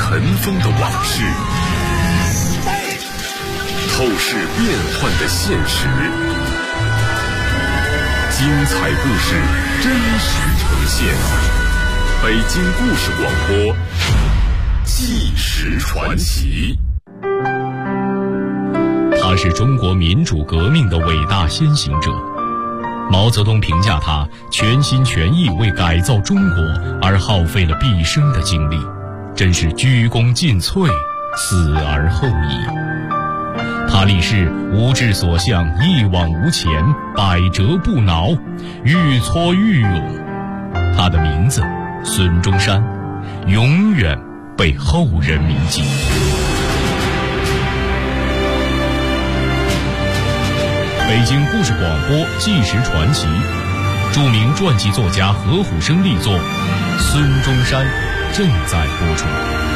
尘封的往事，透视变幻的现实，精彩故事真实呈现。北京故事广播，纪实传奇。 他是中国民主革命的伟大先行者。毛泽东评价他全心全意为改造中国而耗费了毕生的精力，真是鞠躬尽瘁，死而后已。他立誓无志所向，一往无前，百折不挠，愈挫愈勇。他的名字孙中山，永远被后人铭记。北京故事广播纪实传奇，著名传记作家何虎生力作《孙中山》正在播出。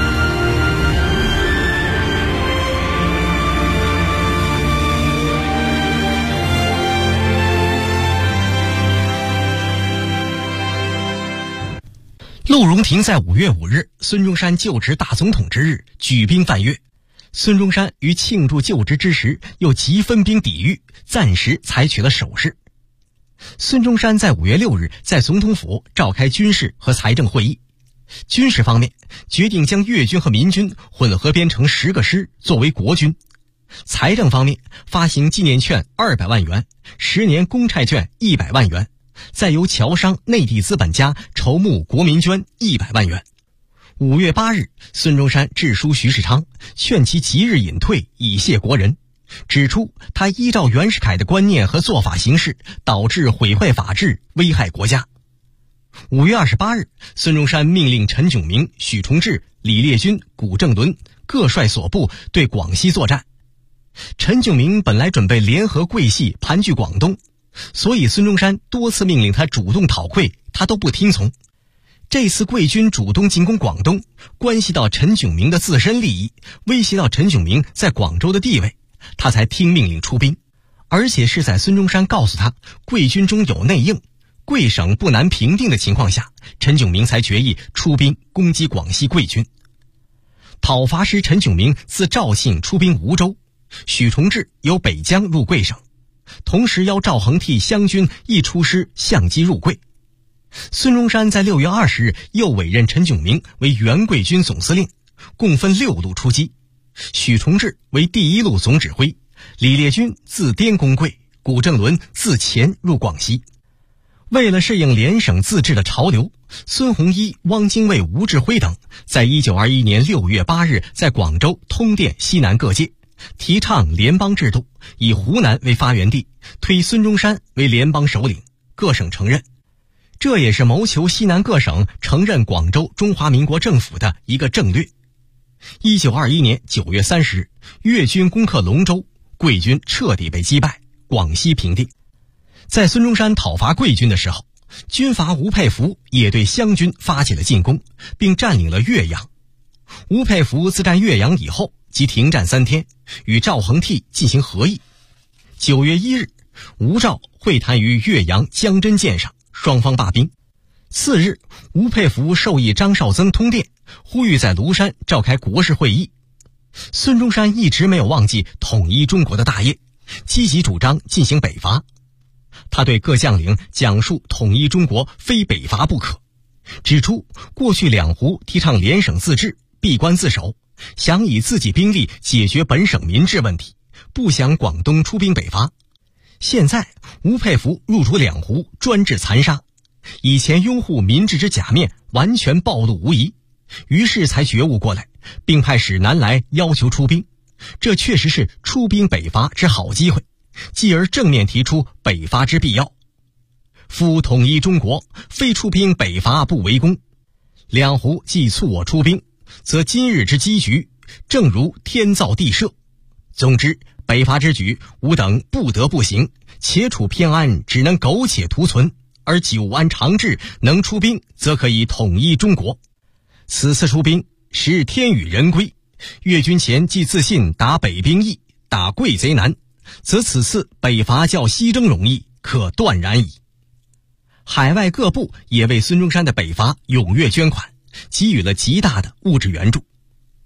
陆荣廷在5月5日，孙中山就职大总统之日，举兵犯越。孙中山于庆祝就职之时，又即分兵抵御，暂时采取了守势。孙中山在5月6日在总统府召开军事和财政会议。军事方面，决定将粤军和民军混合编成10个师作为国军。财政方面，发行纪念券200万元，10年公债券100万元，再由侨商、内地资本家筹募国民捐100万元。5月8日，孙中山致书徐世昌，劝其即日隐退，以谢国人，指出他依照袁世凯的观念和做法行事，导致毁坏法治，危害国家。5月28日，孙中山命令陈炯明、许崇智、李烈钧、古正伦各率所部对广西作战。陈炯明本来准备联合桂系盘踞广东，所以孙中山多次命令他主动讨溃，他都不听从。这次桂军主动进攻广东，关系到陈炯明的自身利益，威胁到陈炯明在广州的地位，他才听命令出兵。而且是在孙中山告诉他桂军中有内应，桂省不难平定的情况下，陈炯明才决意出兵攻击广西桂军。讨伐师陈炯明自肇庆出兵梧州，许崇智由北江入桂省，同时邀赵恒惕湘军亦出师相机入桂。孙中山在6月20日又委任陈炯明为原桂军总司令，共分6路出击，许崇智为第1路总指挥，李烈钧自滇攻桂，古正伦自黔入广西。为了适应联省自治的潮流，孙洪一、汪精卫、吴志辉等在1921年6月8日在广州通电西南各界，提倡联邦制度，以湖南为发源地，推孙中山为联邦首领，各省承认。这也是谋求西南各省承认广州中华民国政府的一个政略。1921年9月30日，粤军攻克龙州，桂军彻底被击败，广西平定。在孙中山讨伐桂军的时候，军阀吴佩孚也对湘军发起了进攻，并占领了岳阳。吴佩孚自占岳阳以后，即停战3天，与赵恒惕进行和议。9月1日，吴赵会谈于岳阳江真舰上，双方罢兵。次日，吴佩孚授意张绍曾通电，呼吁在庐山召开国事会议。孙中山一直没有忘记统一中国的大业，积极主张进行北伐。他对各将领讲述统一中国非北伐不可，指出过去两湖提倡联省自治，闭关自守，想以自己兵力解决本省民治问题，不想广东出兵北伐。现在吴佩孚入主两湖，专制残杀，以前拥护民治之假面完全暴露无遗，于是才觉悟过来，并派使南来要求出兵。这确实是出兵北伐之好机会，继而正面提出北伐之必要。夫统一中国，非出兵北伐不为功。两湖既促我出兵，则今日之机局，正如天造地设。总之，北伐之举，吾等不得不行，且处偏安，只能苟且图存，而久安长治，能出兵，则可以统一中国。此次出兵，实天与人归。粤军前既自信打北兵易，打桂贼难，则此次北伐较西征容易，可断然矣。海外各部也为孙中山的北伐踊跃捐款，给予了极大的物质援助。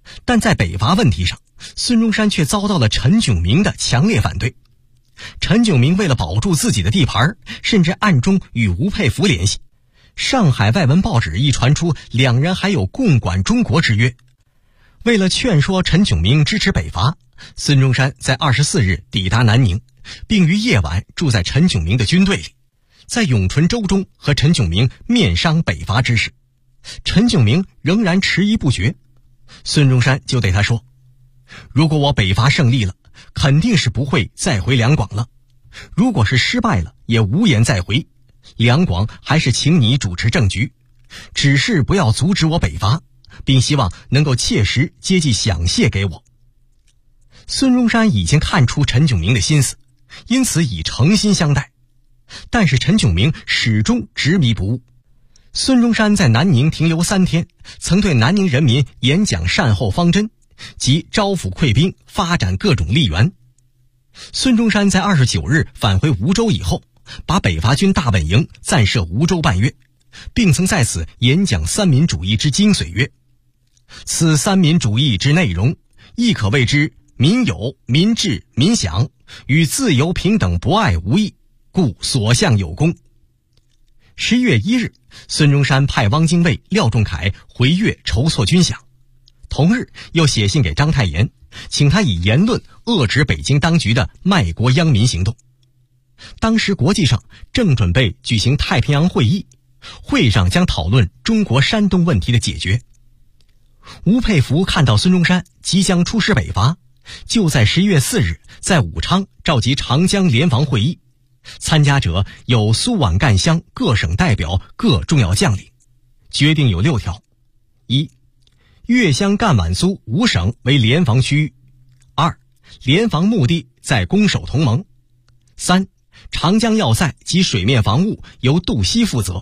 但在北伐问题上，孙中山却遭到了陈炯明的强烈反对。陈炯明为了保住自己的地盘，甚至暗中与吴佩孚联系。上海外文报纸一传出两人还有共管中国之约。为了劝说陈炯明支持北伐，孙中山在24日抵达南宁，并于夜晚住在陈炯明的军队里，在永淳州中和陈炯明面商北伐之事。陈炯明仍然迟疑不决，孙中山就对他说：如果我北伐胜利了，肯定是不会再回两广了，如果是失败了，也无颜再回，两广还是请你主持政局，只是不要阻止我北伐，并希望能够切实接济饷械给我。孙中山已经看出陈炯明的心思，因此以诚心相待，但是陈炯明始终执迷不悟。孙中山在南宁停留3天，曾对南宁人民演讲善后方针及招抚溃兵，发展各种利源。孙中山在29日返回梧州以后，把北伐军大本营暂设梧州半月，并曾在此演讲三民主义之精髓曰：此三民主义之内容，亦可谓之民有、民治、民享，与自由平等博爱无异，故所向有功。11月1日，孙中山派汪精卫、廖仲恺回粤筹措军饷，同日又写信给章太炎，请他以言论遏制北京当局的卖国殃民行动。当时国际上正准备举行太平洋会议，会上将讨论中国山东问题的解决。吴佩孚看到孙中山即将出师北伐，就在11月4日在武昌召集长江联防会议，参加者有苏皖赣湘各省代表、各重要将领。决定有6条： 1. 粤湘赣皖苏5省为联防区域。 2. 联防目的在攻守同盟。 3. 长江要塞及水面防务由杜西负责。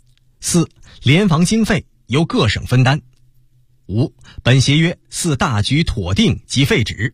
4. 联防经费由各省分担。 5. 本协约似大局妥定即废止。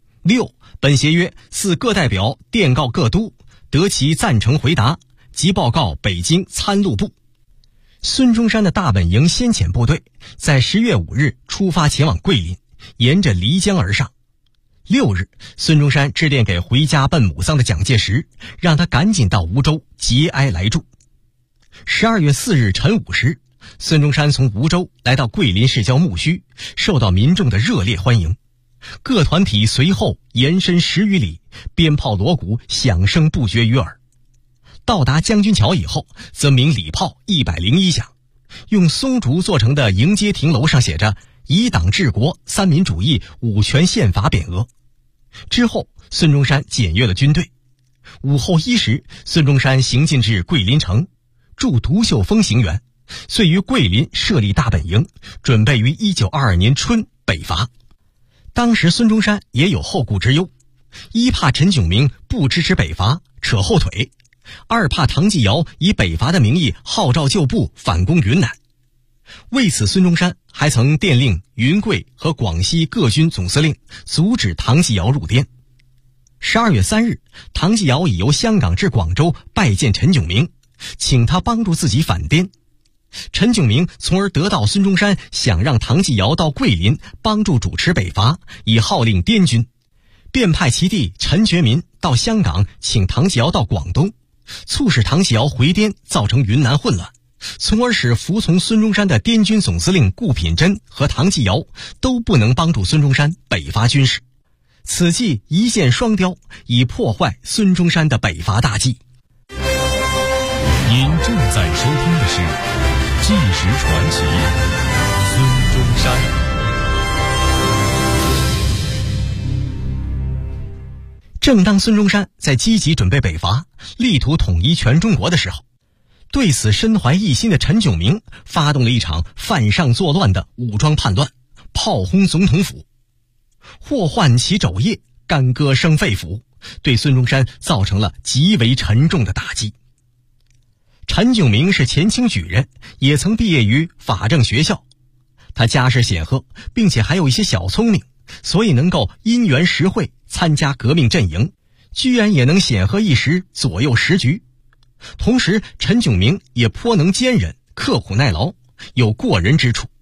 6. 本协约似各代表电告各都，得其赞成回答，即报告北京参录部。孙中山的大本营先遣部队在10月5日出发前往桂林，沿着漓江而上。6日，孙中山致电给回家奔母丧的蒋介石，让他赶紧到梧州节哀来助。12月4日晨5时，孙中山从梧州来到桂林市郊木须，受到民众的热烈欢迎。各团体随后延伸10余里，鞭炮锣鼓响声不绝于耳。到达将军桥以后，则鸣礼炮101响，用松竹做成的迎接亭楼上写着以党治国、三民主义、五权宪法匾额。之后，孙中山检阅了军队。午后1时，孙中山行进至桂林城，驻独秀峰行辕，遂于桂林设立大本营，准备于1922年春北伐。当时孙中山也有后顾之忧：一怕陈炯明不支持北伐，扯后腿；二怕唐继尧以北伐的名义号召旧部反攻云南。为此，孙中山还曾电令云贵和广西各军总司令阻止唐继尧入滇。12月3日，唐继尧已由香港至广州拜见陈炯明，请他帮助自己反滇。陈炯明从而得到孙中山想让唐继尧到桂林帮助主持北伐，以号令滇军，便派其弟陈觉民到香港请唐继尧到广东，促使唐继尧回滇，造成云南混乱，从而使服从孙中山的滇军总司令顾品珍和唐继尧都不能帮助孙中山北伐军事。此计一箭双雕，以破坏孙中山的北伐大计。 您正在收听的是《纪实传奇》，孙中山。 正当孙中山在积极准备北伐，力图统一全中国的时候，对此身怀异心的陈炯明发动了一场犯上作乱的武装叛乱，炮轰总统府，祸患其肘腋，干戈生肺腑，对孙中山造成了极为沉重的打击。陈炯明是前清举人，也曾毕业于法政学校，他家世显赫，并且还有一些小聪明，所以能够因缘实惠参加革命阵营，居然也能显赫一时，左右时局。同时，陈炯明也颇能坚忍，刻苦耐劳，有过人之处。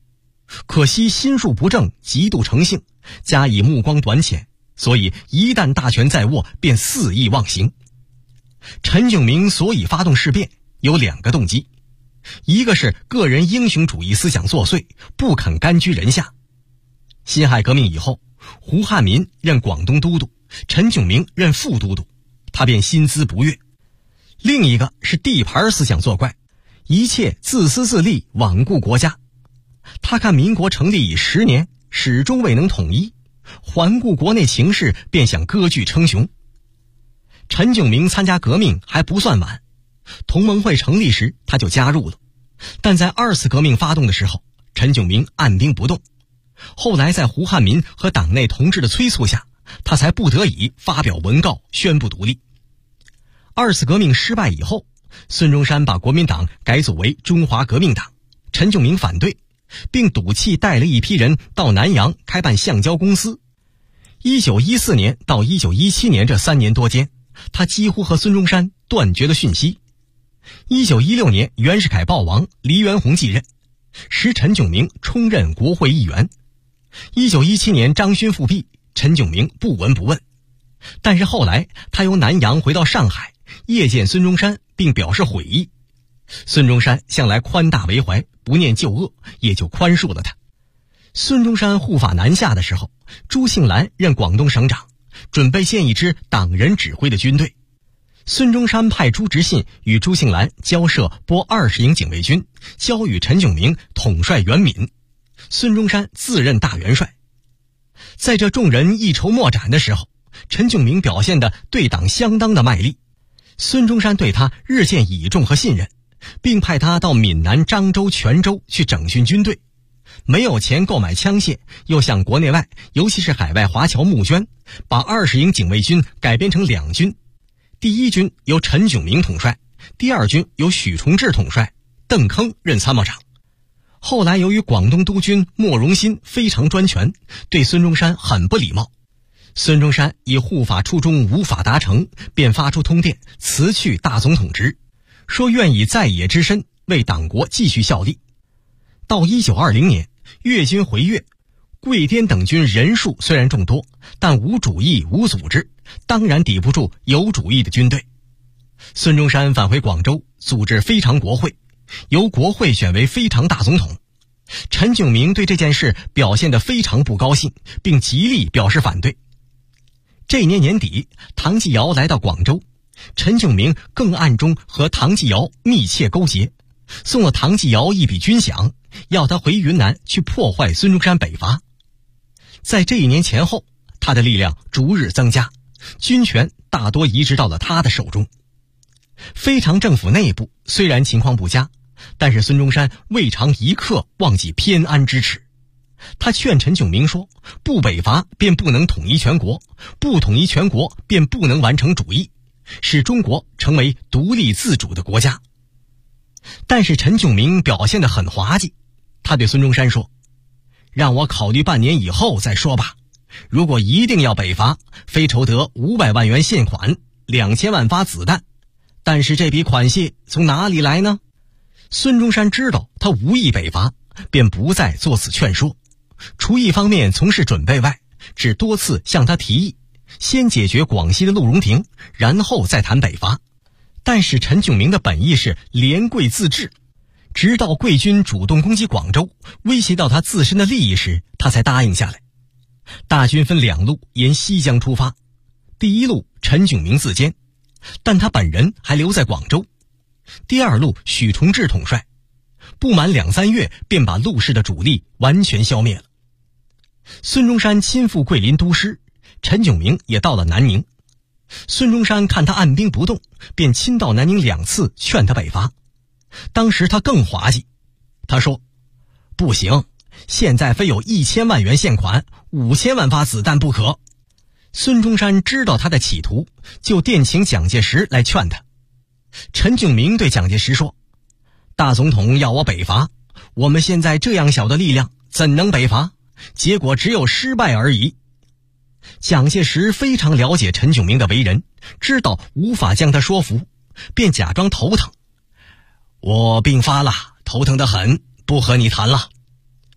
可惜心术不正，极度成性，加以目光短浅，所以一旦大权在握，便肆意妄行。陈炯明所以发动事变有2个动机，一个是个人英雄主义思想作祟，不肯甘居人下。辛亥革命以后，胡汉民任广东都督，陈炯明任副都督，他便心资不悦。另一个是地盘思想作怪，一切自私自利，罔顾国家。他看民国成立已10年，始终未能统一，环顾国内情势，便想割据称雄。陈炯明参加革命还不算晚，同盟会成立时他就加入了，但在2次革命发动的时候，陈炯明按兵不动。后来在胡汉民和党内同志的催促下，他才不得已发表文告宣布独立。2次革命失败以后，孙中山把国民党改组为中华革命党，陈炯明反对，并赌气带了一批人到南洋开办橡胶公司。1914年到1917年这3年多间，他几乎和孙中山断绝了讯息。1916年袁世凯暴亡，黎元洪继任，时陈炯明充任国会议员。1917年张勋复辟，陈炯明不闻不问。但是后来他由南洋回到上海，夜见孙中山，并表示悔意。孙中山向来宽大为怀，不念旧恶，也就宽恕了他。孙中山护法南下的时候，朱庆澜任广东省长，准备建一支党人指挥的军队。孙中山派朱执信与朱庆澜交涉拨20营警卫军，交与陈炯明统帅袁闽，孙中山自任大元帅。在这众人一筹莫展的时候，陈炯明表现得对党相当的卖力，孙中山对他日渐倚重和信任，并派他到闽南漳州、泉州去整训军队。没有钱购买枪械，又向国内外尤其是海外华侨募捐，把20营警卫军改编成2军。第1军由陈炯明统帅，第2军由许崇智统帅，邓铿任参谋长。后来由于广东督军莫荣新非常专权，对孙中山很不礼貌，孙中山以护法初衷无法达成，便发出通电辞去大总统职，说愿以在野之身为党国继续效力。到1920年，粤军回粤，桂滇等军人数虽然众多，但无主义无组织，当然抵不住有主义的军队。孙中山返回广州，组织非常国会，由国会选为非常大总统。陈炯明对这件事表现得非常不高兴，并极力表示反对。这年年底，唐继尧来到广州，陈炯明更暗中和唐继尧密切勾结，送了唐继尧一笔军饷，要他回云南去破坏孙中山北伐。在这1年前后，他的力量逐日增加，军权大多移植到了他的手中。非常政府内部虽然情况不佳，但是孙中山未尝一刻忘记偏安之耻。他劝陈炯明说，不北伐便不能统一全国，不统一全国便不能完成主义，使中国成为独立自主的国家。但是陈炯明表现得很滑稽，他对孙中山说，让我考虑半年以后再说吧，如果一定要北伐，非筹得500万元现款，2000万发子弹，但是这笔款项从哪里来呢？孙中山知道他无意北伐，便不再作此劝说，除一方面从事准备外，只多次向他提议先解决广西的陆荣廷，然后再谈北伐。但是陈炯明的本意是廉贵自治，直到贵军主动攻击广州，威胁到他自身的利益时，他才答应下来。大军分2路沿西江出发，第1路陈炯明自坚，但他本人还留在广州。第2路许崇智统帅，不满2-3月便把陆氏的主力完全消灭了。孙中山亲赴桂林督师，陈炯明也到了南宁。孙中山看他按兵不动，便亲到南宁2次劝他北伐。当时他更滑稽，他说，不行，现在非有1000万元现款，5000万发子弹不可。孙中山知道他的企图，就电请蒋介石来劝他。陈炯明对蒋介石说，大总统要我北伐，我们现在这样小的力量怎能北伐？结果只有失败而已。蒋介石非常了解陈炯明的为人，知道无法将他说服，便假装头疼，我病发了，头疼得很，不和你谈了。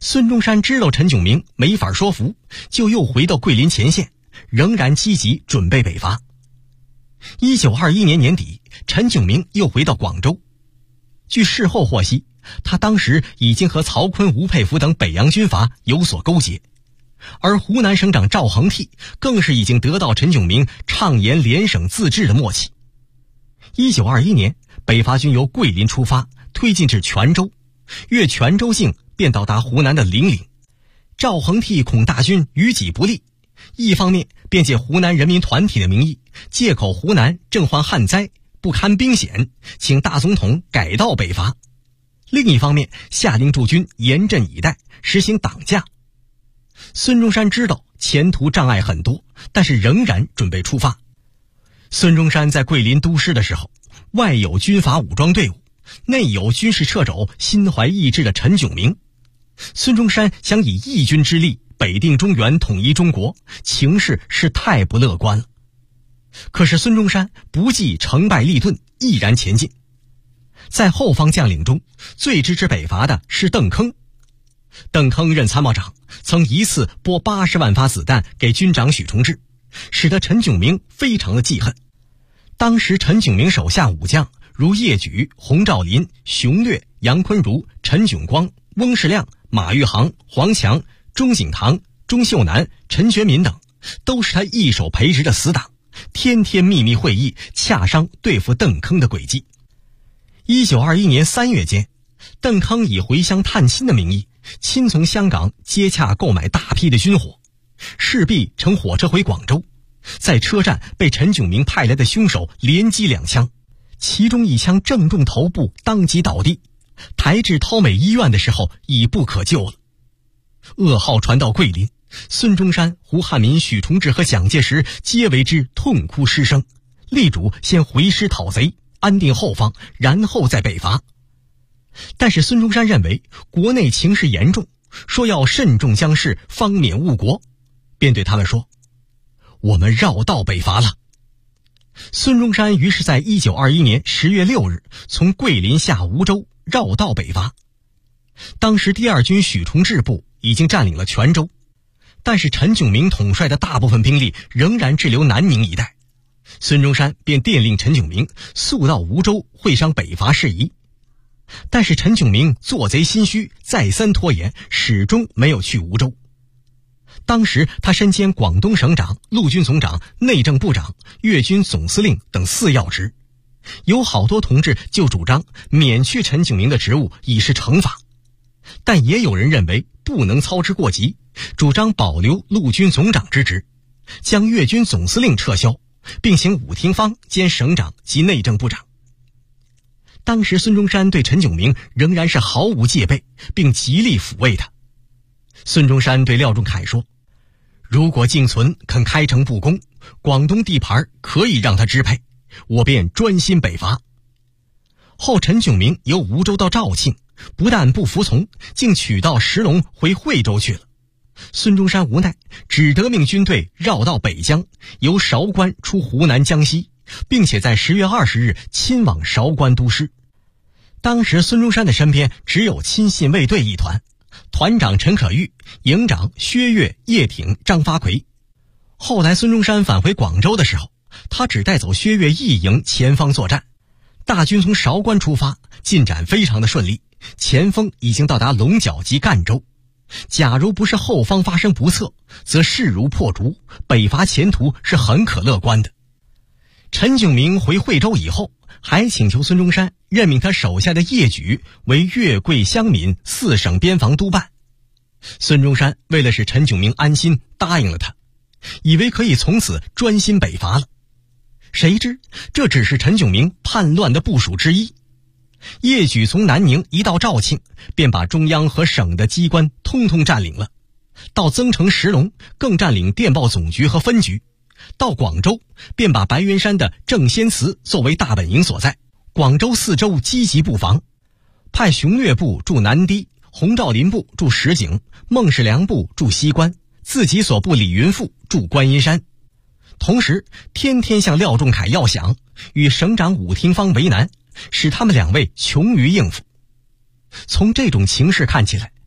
孙中山知道陈炯明没法说服，就又回到桂林前线，仍然积极准备北伐。1921年年底，陈炯明又回到广州。据事后获悉，他当时已经和曹锟、吴佩孚等北洋军阀有所勾结，而湖南省长赵恒惕更是已经得到陈炯明倡言联省自治的默契。1921年，北伐军由桂林出发，推进至泉州，越泉州境便到达湖南的零陵。赵恒惕恐大军于己不利，一方面便借湖南人民团体的名义，借口湖南正患旱灾，不堪兵险，请大总统改道北伐；另一方面下令驻军严阵以待，实行党架。孙中山知道前途障碍很多，但是仍然准备出发。孙中山在桂林督师的时候，外有军阀武装队伍，内有军事掣肘、心怀异志的陈炯明。孙中山想以义军之力北定中原，统一中国，情势是太不乐观了。可是孙中山不计成败利钝，毅然前进。在后方将领中，最支持北伐的是邓铿。邓铿任参谋长，曾一次拨80万发子弹给军长许崇智，使得陈炯明非常的记恨。当时陈炯明手下武将如叶举、洪兆麟、熊略、杨坤如、陈炯光、翁士亮、马玉航、黄强、钟景堂、钟秀南、陈觉民等，都是他一手培植的死党，天天秘密会议，洽商对付邓铿的诡计。1921年3月间，邓铿以回乡探亲的名义，亲从香港接洽购买大批的军火，势必乘火车回广州，在车站被陈炯明派来的凶手连击2枪，其中1枪正中头部，当即倒地，抬至涛美医院的时候已不可救了。噩耗传到桂林，孙中山、胡汉民、许崇智和蒋介石皆为之痛哭失声，力主先回师讨贼，安定后方，然后再北伐。但是孙中山认为国内情势严重，说要慎重将事，方免误国，便对他们说：我们绕道北伐了。孙中山于是在1921年10月6日从桂林下梧州，绕道北伐。当时第2军许崇智部已经占领了泉州，但是陈炯明统帅的大部分兵力仍然滞留南宁一带。孙中山便电令陈炯明速到梧州会商北伐事宜。但是陈炯明做贼心虚，再三拖延，始终没有去梧州。当时他身兼广东省长、陆军总长、内政部长、粤军总司令等4要职，有好多同志就主张免去陈炯明的职务以示惩罚，但也有人认为不能操之过急，主张保留陆军总长之职，将粤军总司令撤销，并请伍廷芳兼省长及内政部长。当时孙中山对陈炯明仍然是毫无戒备，并极力抚慰他。孙中山对廖仲恺说：如果敬存肯开诚布公，广东地盘可以让他支配，我便专心北伐。后陈炯明由梧州到肇庆，不但不服从，竟取道石龙回惠州去了。孙中山无奈，只得命军队绕道北疆，由韶关出湖南江西，并且在10月20日亲往韶关督师。当时孙中山的身边只有亲信卫队一团，团长陈可玉，营长薛岳、叶挺、张发奎。后来孙中山返回广州的时候，他只带走薛岳一营前方作战。大军从韶关出发，进展非常的顺利，前锋已经到达龙角及赣州。假如不是后方发生不测，则势如破竹，北伐前途是很可乐观的。陈炯明回惠州以后，还请求孙中山任命他手下的叶举为粤桂湘闽4省边防督办。孙中山为了使陈炯明安心，答应了他，以为可以从此专心北伐了。谁知这只是陈炯明叛乱的部署之一。叶举从南宁一到肇庆，便把中央和省的机关通通占领了，到增城石龙更占领电报总局和分局，到广州便把白云山的正仙祠作为大本营所在，广州4周积极布防，派熊略部驻南堤，洪兆麟部驻石井，孟世良部驻西关，自己所部李云富驻观音山。同时天天向廖仲恺要饷，与省长伍廷芳为难，使他们2位穷于应付。从这种情势看起来，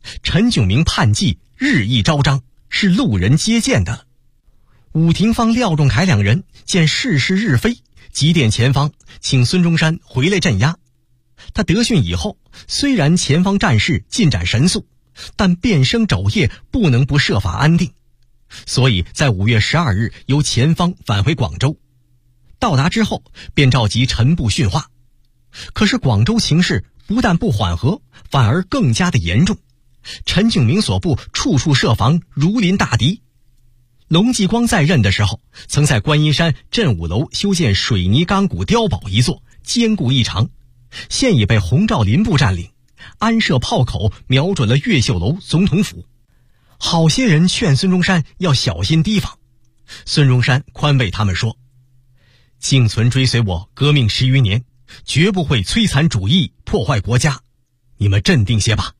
陈炯明叛计日益昭彰，是路人皆见的了。武廷芳、廖仲恺两人见事势日非，急电前方请孙中山回来镇压。他得讯以后，虽然前方战事进展神速，但变生肘腋不能不设法安定，所以在5月12日由前方返回广州。到达之后便召集陈部训话，可是广州情势不但不缓和，反而更加的严重。陈炯明所部处处设防，如临大敌。龙继光在任的时候，曾在观音山镇武楼修建水泥钢骨碉堡一座，坚固异常，现已被洪兆麟部占领，安设炮口，瞄准了越秀楼总统府。好些人劝孙中山要小心提防，孙中山宽慰他们说：幸存追随我革命10余年，绝不会摧残主义，破坏国家，你们镇定些吧。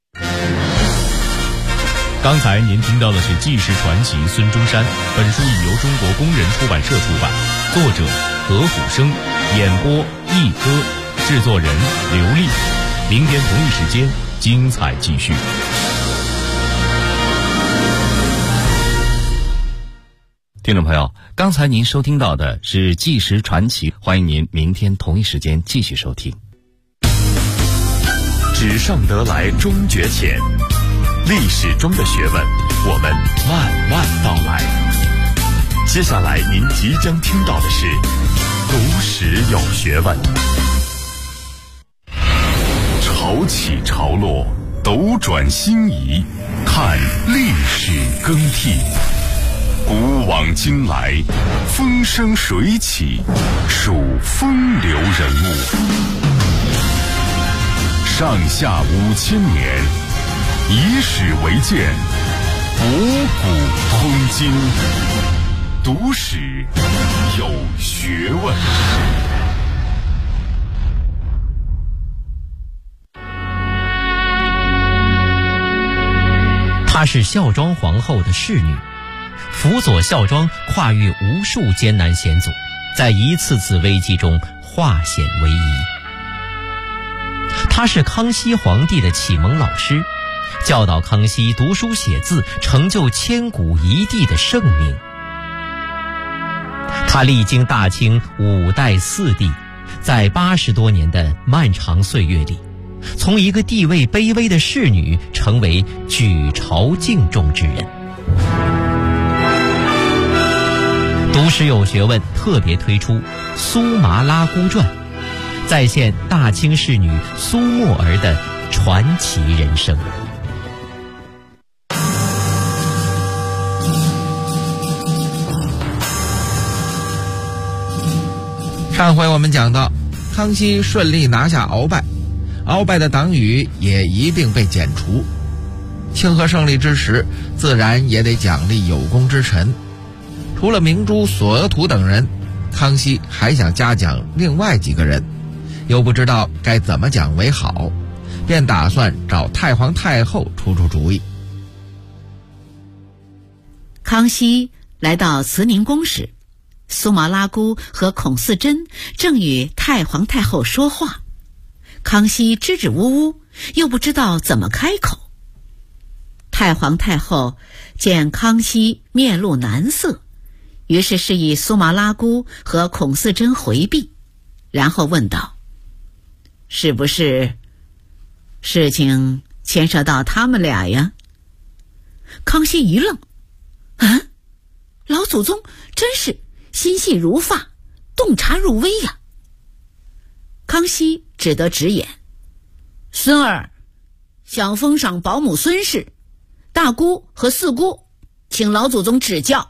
刚才您听到的是纪实传奇孙中山，本书已由中国工人出版社出版，作者何虎生，演播一歌，制作人刘丽。明天同一时间精彩继续。 听众朋友，刚才您收听到的是纪实传奇，欢迎您明天同一时间继续收听。 纸上得来终觉浅，历史中的学问，我们慢慢道来。接下来您即将听到的是读史有学问。潮起潮落，斗转星移，看历史更替。古往今来，风生水起，数风流人物。上下5000年，以史为鉴，博古通今。读史有学问。 她是孝庄皇后的侍女，辅佐孝庄跨越无数艰难险阻，在一次次危机中化险为夷。她是康熙皇帝的启蒙老师，教导康熙读书写字，成就千古一帝的盛名。她历经大清5代4帝，在80多年的漫长岁月里，从一个地位卑微的侍女成为举朝敬重之人。读史有学问特别推出《苏麻拉姑传》，再现大清侍女苏沫儿的传奇人生。 上回我们讲到，康熙顺利拿下鳌拜，鳌拜的党羽也一并被剪除。庆贺胜利之时，自然也得奖励有功之臣。除了明珠、索额图等人，康熙还想嘉奖另外几个人，又不知道该怎么奖为好，便打算找太皇太后出出主意。 康熙来到慈宁宫时，苏麻拉姑和孔四珍正与太皇太后说话，康熙支支吾吾，又不知道怎么开口。太皇太后见康熙面露难色，于是示意苏麻拉姑和孔四珍回避，然后问道：是不是事情牵涉到他们俩呀？康熙一愣，老祖宗真是心细如发，洞察入微呀。康熙只得直言：孙儿想封赏保姆孙氏，大姑和四姑，请老祖宗指教。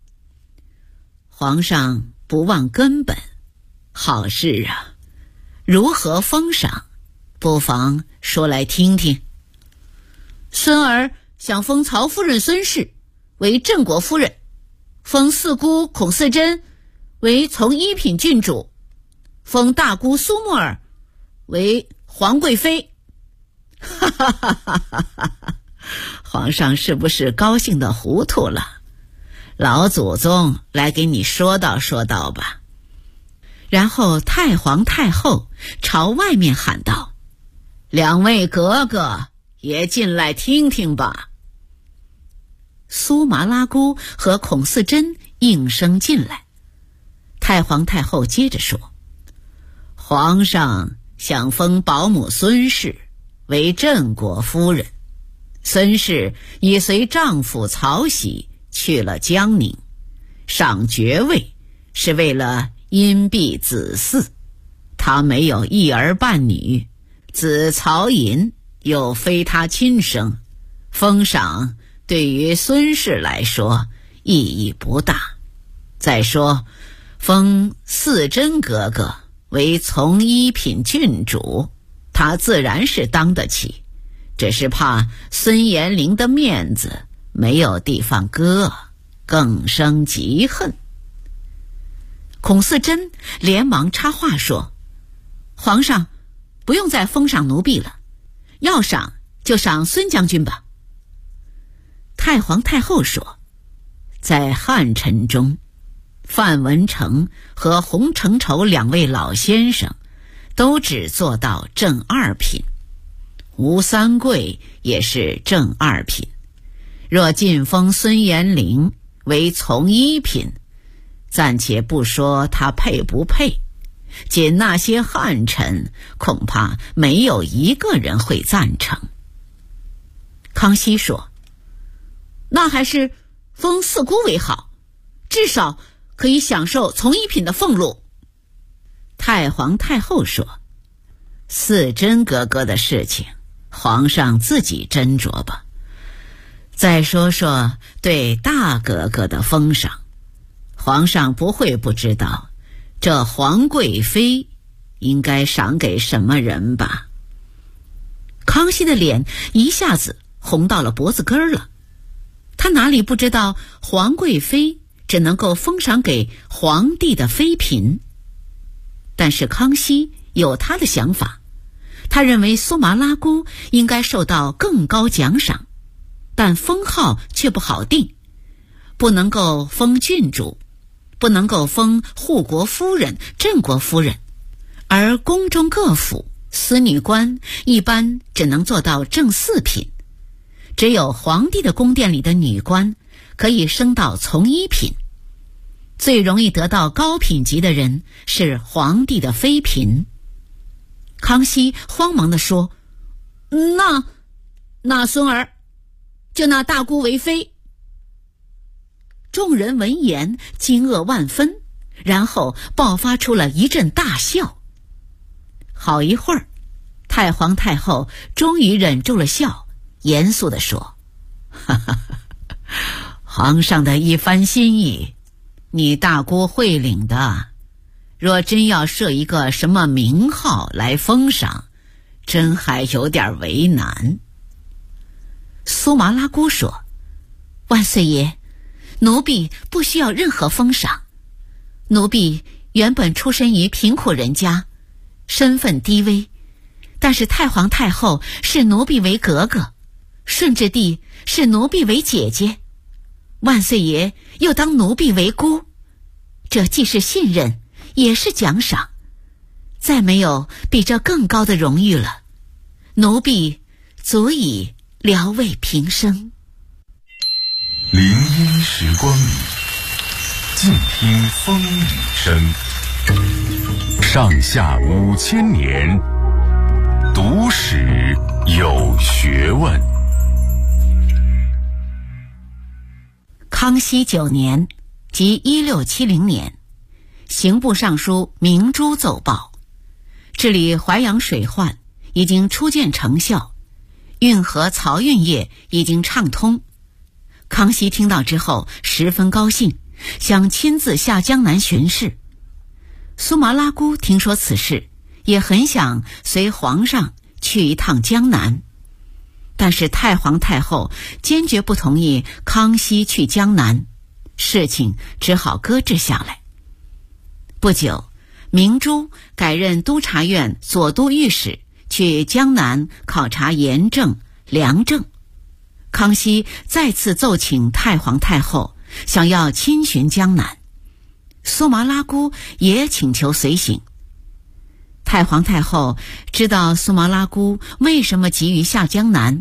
皇上不忘根本，好事啊，如何封赏，不妨说来听听。孙儿想封曹夫人孙氏为镇国夫人，封四姑孔四珍为从一品郡主，封大姑苏沫儿为皇贵妃。哈哈哈哈哈哈！皇上是不是高兴得糊涂了？老祖宗来给你说道说道吧。然后太皇太后朝外面喊道：两位格格也进来听听吧。苏麻拉姑和孔四珍应声进来。太皇太后接着说：皇上想封保姆孙氏为镇国夫人，孙氏已随丈夫曹玺去了江宁，上爵位是为了荫庇子嗣。她没有一儿半女，子曹寅又非她亲生，封赏对于孙氏来说意义不大。再说封四珍格格为从一品郡主，她自然是当得起，只是怕孙延龄的面子没有地方搁，更生嫉恨。孔四珍连忙插话说：皇上不用再封赏奴婢了，要赏就赏孙将军吧。太皇太后说：在汉臣中，范文成和洪承畴两位老先生都只做到正二品，吴三桂也是正二品，若晋封孙延龄为从一品，暂且不说他配不配，仅那些汉臣恐怕没有一个人会赞成。康熙说：那还是封四姑为好，至少可以享受从一品的俸禄。太皇太后说：四珍格格的事情皇上自己斟酌吧。再说说对大格格的封赏，皇上不会不知道这皇贵妃应该赏给什么人吧。康熙的脸一下子红到了脖子根了，他哪里不知道皇贵妃只能够封赏给皇帝的妃嫔。但是康熙有他的想法，他认为苏麻拉姑应该受到更高奖赏，但封号却不好定，不能够封郡主，不能够封护国夫人、镇国夫人，而宫中各府司女官一般只能做到正四品，只有皇帝的宫殿里的女官可以升到从一品。最容易得到高品级的人是皇帝的妃嫔。康熙慌忙地说：那孙儿就纳大姑为妃。众人闻言惊愕万分，然后爆发出了一阵大笑。好一会儿，太皇太后终于忍住了笑，严肃地说：哈哈，皇上的一番心意你大姑会领的，若真要设一个什么名号来封赏，真还有点为难。苏麻拉姑说：万岁爷，奴婢不需要任何封赏，奴婢原本出身于贫苦人家，身份低微，但是太皇太后视奴婢为格格，顺治帝视奴婢为姐姐，万岁爷又当奴婢为姑，这既是信任，也是奖赏，再没有比这更高的荣誉了，奴婢足以聊慰平生。 林荫时光里，静听风雨声。上下5000年，读史有学问。 康熙9年，即1670年，刑部尚书明珠奏报，治理淮阳水患已经初见成效，运河漕运业已经畅通。康熙听到之后十分高兴，想亲自下江南巡视。苏麻拉姑听说此事，也很想随皇上去一趟江南，但是太皇太后坚决不同意康熙去江南，事情只好搁置下来。不久，明珠改任督察院左都御史，去江南考察盐政、粮政。康熙再次奏请太皇太后，想要亲巡江南。苏麻拉姑也请求随行。太皇太后知道苏麻拉姑为什么急于下江南，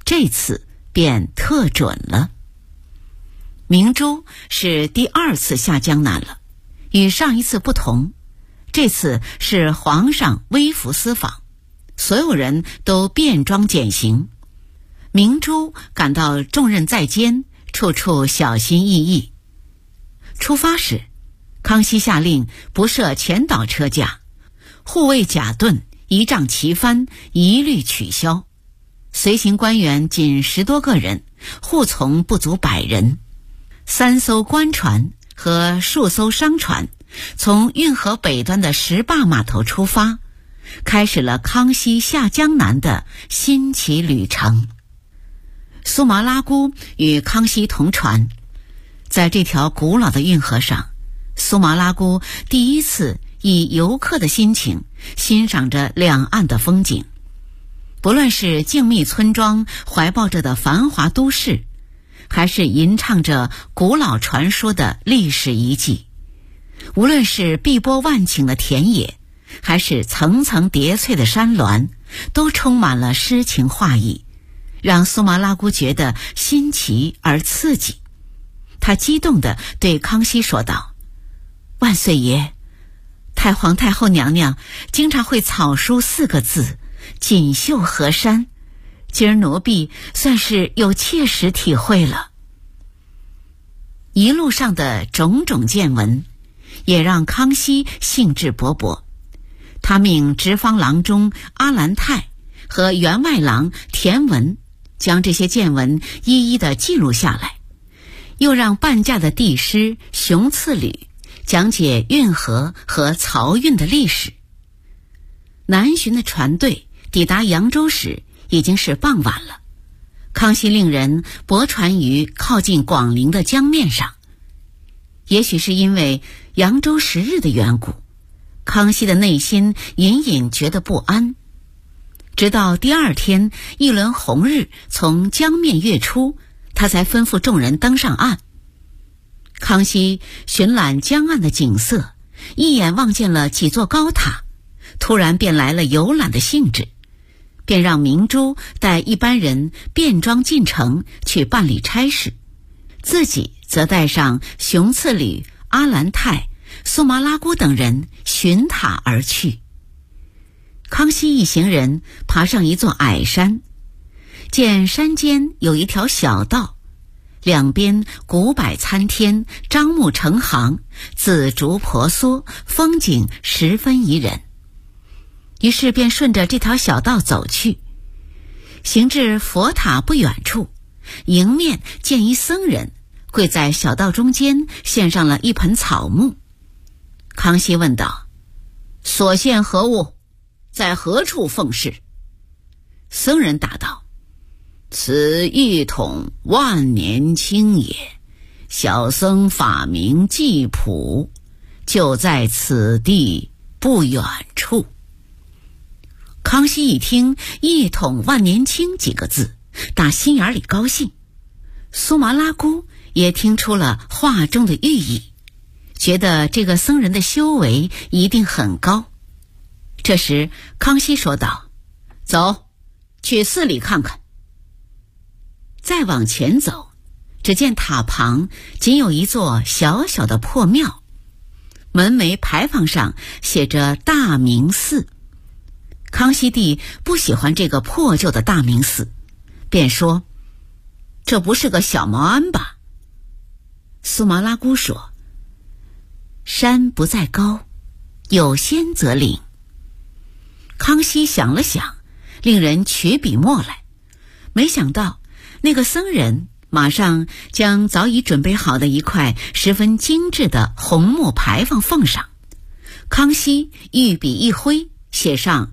这次便特准了。明珠是第2次下江南了，与上一次不同，这次是皇上微服私访，所有人都便装简行。明珠感到重任在肩，处处小心翼翼。出发时，康熙下令不设前导车驾，护卫甲盾、仪仗旗幡一律取消，随行官员仅10多个人，护从不足100人。3艘官船和数艘商船从运河北端的石坝码头出发，开始了康熙下江南的新奇旅程。苏麻拉姑与康熙同船，在这条古老的运河上，苏麻拉姑第一次以游客的心情欣赏着两岸的风景。不论是静谧村庄怀抱着的繁华都市，还是吟唱着古老传说的历史遗迹，无论是碧波万顷的田野，还是层层叠翠的山峦，都充满了诗情画意，让苏麻拉姑觉得新奇而刺激。她激动地对康熙说道：“万岁爷，太皇太后娘娘经常会草书4个字，锦绣河山，今儿奴婢算是有切实体会了。”一路上的种种见闻也让康熙兴致勃勃，他命直方郎中阿兰泰和员外郎田文将这些见闻一一地记录下来，又让伴驾的帝师熊次履讲解运河和漕运的历史。南巡的船队抵达扬州时已经是傍晚了，康熙令人泊船于靠近广陵的江面上。也许是因为扬州10日的缘故，康熙的内心隐隐觉得不安。直到第2天一轮红日从江面跃出，他才吩咐众人登上岸。康熙巡览江岸的景色，一眼望见了几座高塔，突然便来了游览的兴致，便让明珠带一班人便装进城去办理差事，自己则带上熊次履、阿兰泰、苏麻拉姑等人巡塔而去。康熙一行人爬上一座矮山，见山间有一条小道，两边古柏参天，樟木成行，紫竹婆娑，风景十分宜人。于是便顺着这条小道走去，行至佛塔不远处，迎面见一僧人跪在小道中间，献上了一盆草木。康熙问道：“所献何物？在何处奉事？”僧人答道：“此一统万年青也，小僧法名季普，就在此地不远处。”康熙一听一统万年青几个字，打心眼里高兴。苏麻拉姑也听出了话中的寓意，觉得这个僧人的修为一定很高。这时康熙说道：“走，去寺里看看。”再往前走，只见塔旁仅有一座小小的破庙，门楣牌坊上写着大明寺。康熙帝不喜欢这个破旧的大明寺，便说：“这不是个小茅庵吧？”苏麻拉姑说：“山不在高，有仙则灵。”康熙想了想，令人取笔墨来，没想到那个僧人马上将早已准备好的一块十分精致的红木牌坊奉上。康熙御笔一挥，写上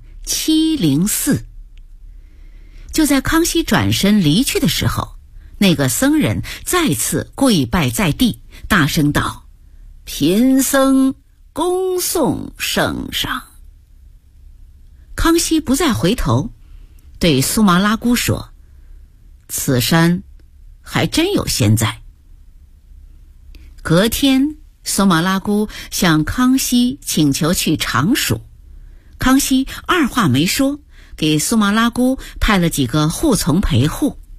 704。就在康熙转身离去的时候，那个僧人再次跪拜在地，大声道：“贫僧恭送圣上。”康熙不再回头，对苏麻拉姑说：“此山还真有仙在。”隔天，苏麻拉姑向康熙请求去常熟，康熙二话没说，给苏麻拉姑派了几个护从陪护。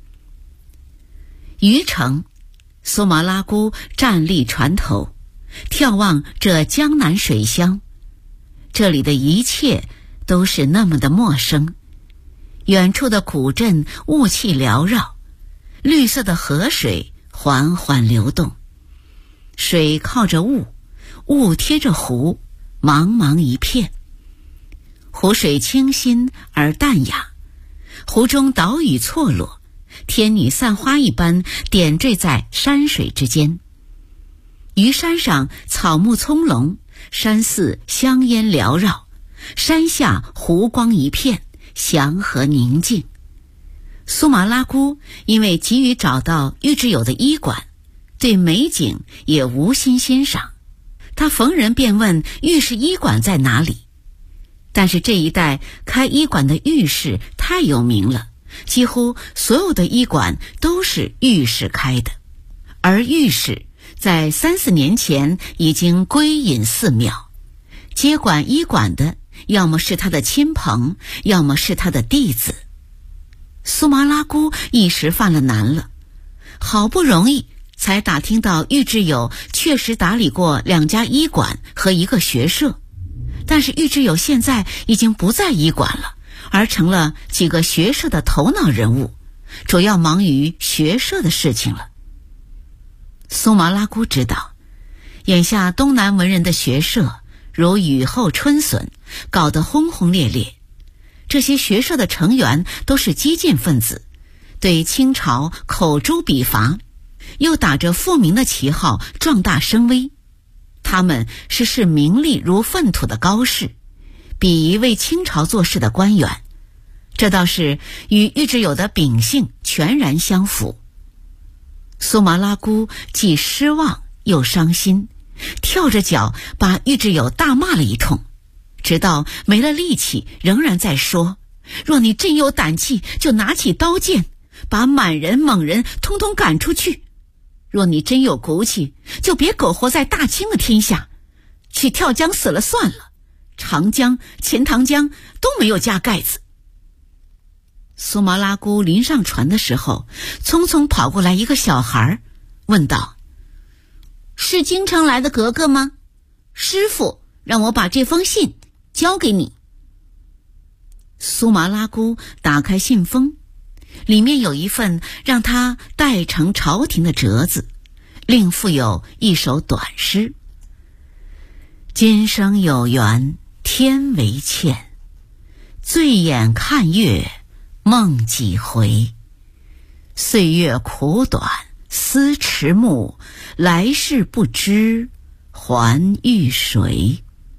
渔城，苏麻拉姑站立船头，眺望这江南水乡，这里的一切都是那么的陌生。远处的古镇雾气缭绕，绿色的河水缓缓流动，水靠着雾，雾贴着湖，茫茫一片。湖水清新而淡雅，湖中岛屿错落，天女散花一般点缀在山水之间。渔山上草木葱茏，山寺香烟缭绕，山下湖光一片，祥和宁静。苏麻拉姑因为急于找到玉之友的医馆，对美景也无心欣赏。她逢人便问御史医馆在哪里，但是这一带开医馆的御史太有名了，几乎所有的医馆都是御史开的，而御史在3-4年前已经归隐寺庙，接管医馆的要么是他的亲朋，要么是他的弟子。苏麻拉姑一时犯了难了，好不容易才打听到玉之友确实打理过2家医馆和1个学社，但是玉之友现在已经不在医馆了，而成了几个学社的头脑人物，主要忙于学社的事情了。苏麻拉姑知道，眼下东南文人的学社如雨后春笋，搞得轰轰烈烈。这些学社的成员都是激进分子，对清朝口诛笔伐，又打着复明的旗号壮大声威。他们是视名利如粪土的高士，比一为清朝做事的官员，这倒是与玉之友的秉性全然相符。苏麻拉姑既失望又伤心，跳着脚把玉之友大骂了一通，直到没了力气仍然在说，若你真有胆气，就拿起刀剑把满人蒙人通通赶出去，若你真有骨气，就别苟活在大清的天下，去跳江死了算了，长江、钱塘江都没有加盖子。苏麻拉姑临上船的时候，匆匆跑过来一个小孩，问道：是京城来的格格吗？师父让我把这封信交给你。苏麻拉姑打开信封，里面有一份让他带呈朝廷的折子，另附有一首短诗：今生有缘天为欠，醉眼看月梦几回，岁月苦短思迟暮，来世不知还遇谁。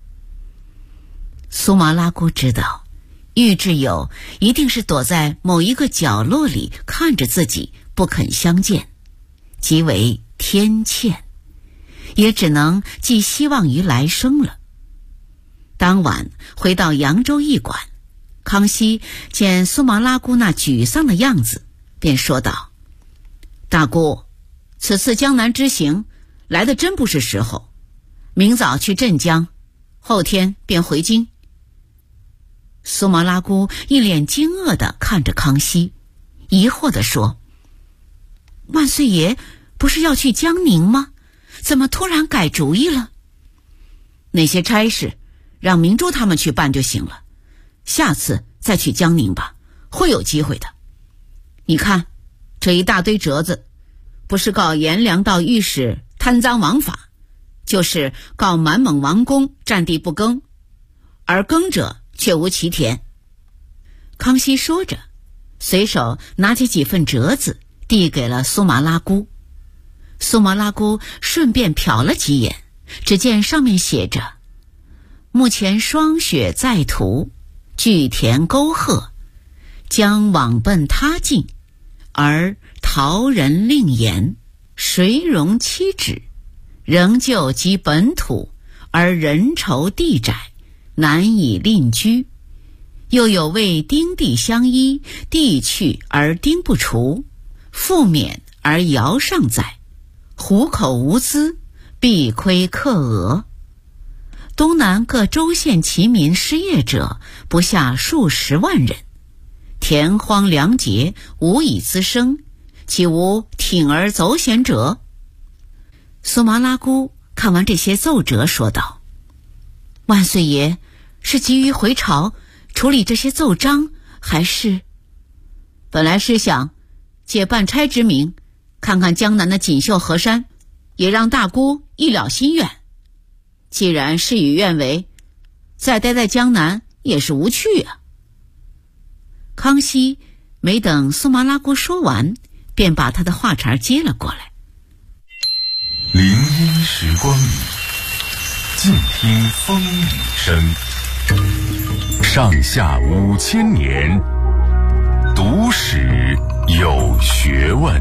苏麻拉姑知道玉之友一定是躲在某一个角落里看着自己不肯相见，即为天堑，也只能寄希望于来生了。当晚回到扬州驿馆，康熙见苏麻拉姑那沮丧的样子，便说道：大姑，此次江南之行来的真不是时候，明早去镇江，后天便回京。苏麻拉姑一脸惊愕地看着康熙，疑惑地说：万岁爷不是要去江宁吗？怎么突然改主意了？那些差事让明珠他们去办就行了，下次再去江宁吧，会有机会的。你看这一大堆折子，不是告颜良道御史贪赃枉法，就是告满蒙王公占地不耕，而耕者却无其田。康熙说着，随手拿起几份折子递给了苏麻拉姑。苏麻拉姑顺便瞟了几眼，只见上面写着：目前霜雪在途，巨田沟壑，将往奔他境，而陶人令言，谁容妻止？仍旧及本土，而人稠地窄，难以另居。又有为丁地相依，地去而丁不除，复免而尧尚在，虎口无资，必亏克额。东南各州县其民失业者不下数十万人，田荒粮竭，无以滋生， 岂无铤而走险者？苏麻拉姑看完这些奏折，说道：万岁爷是急于回朝处理这些奏章，还是？本来是想借办差之名，看看江南的锦绣河山，也让大姑一了心愿。既然事与愿违，再待在江南也是无趣啊。康熙没等苏麻拉姑说完，便把他的话茬接了过来。 林荫时光里，静听风雨声。上下5000年，读史有学问。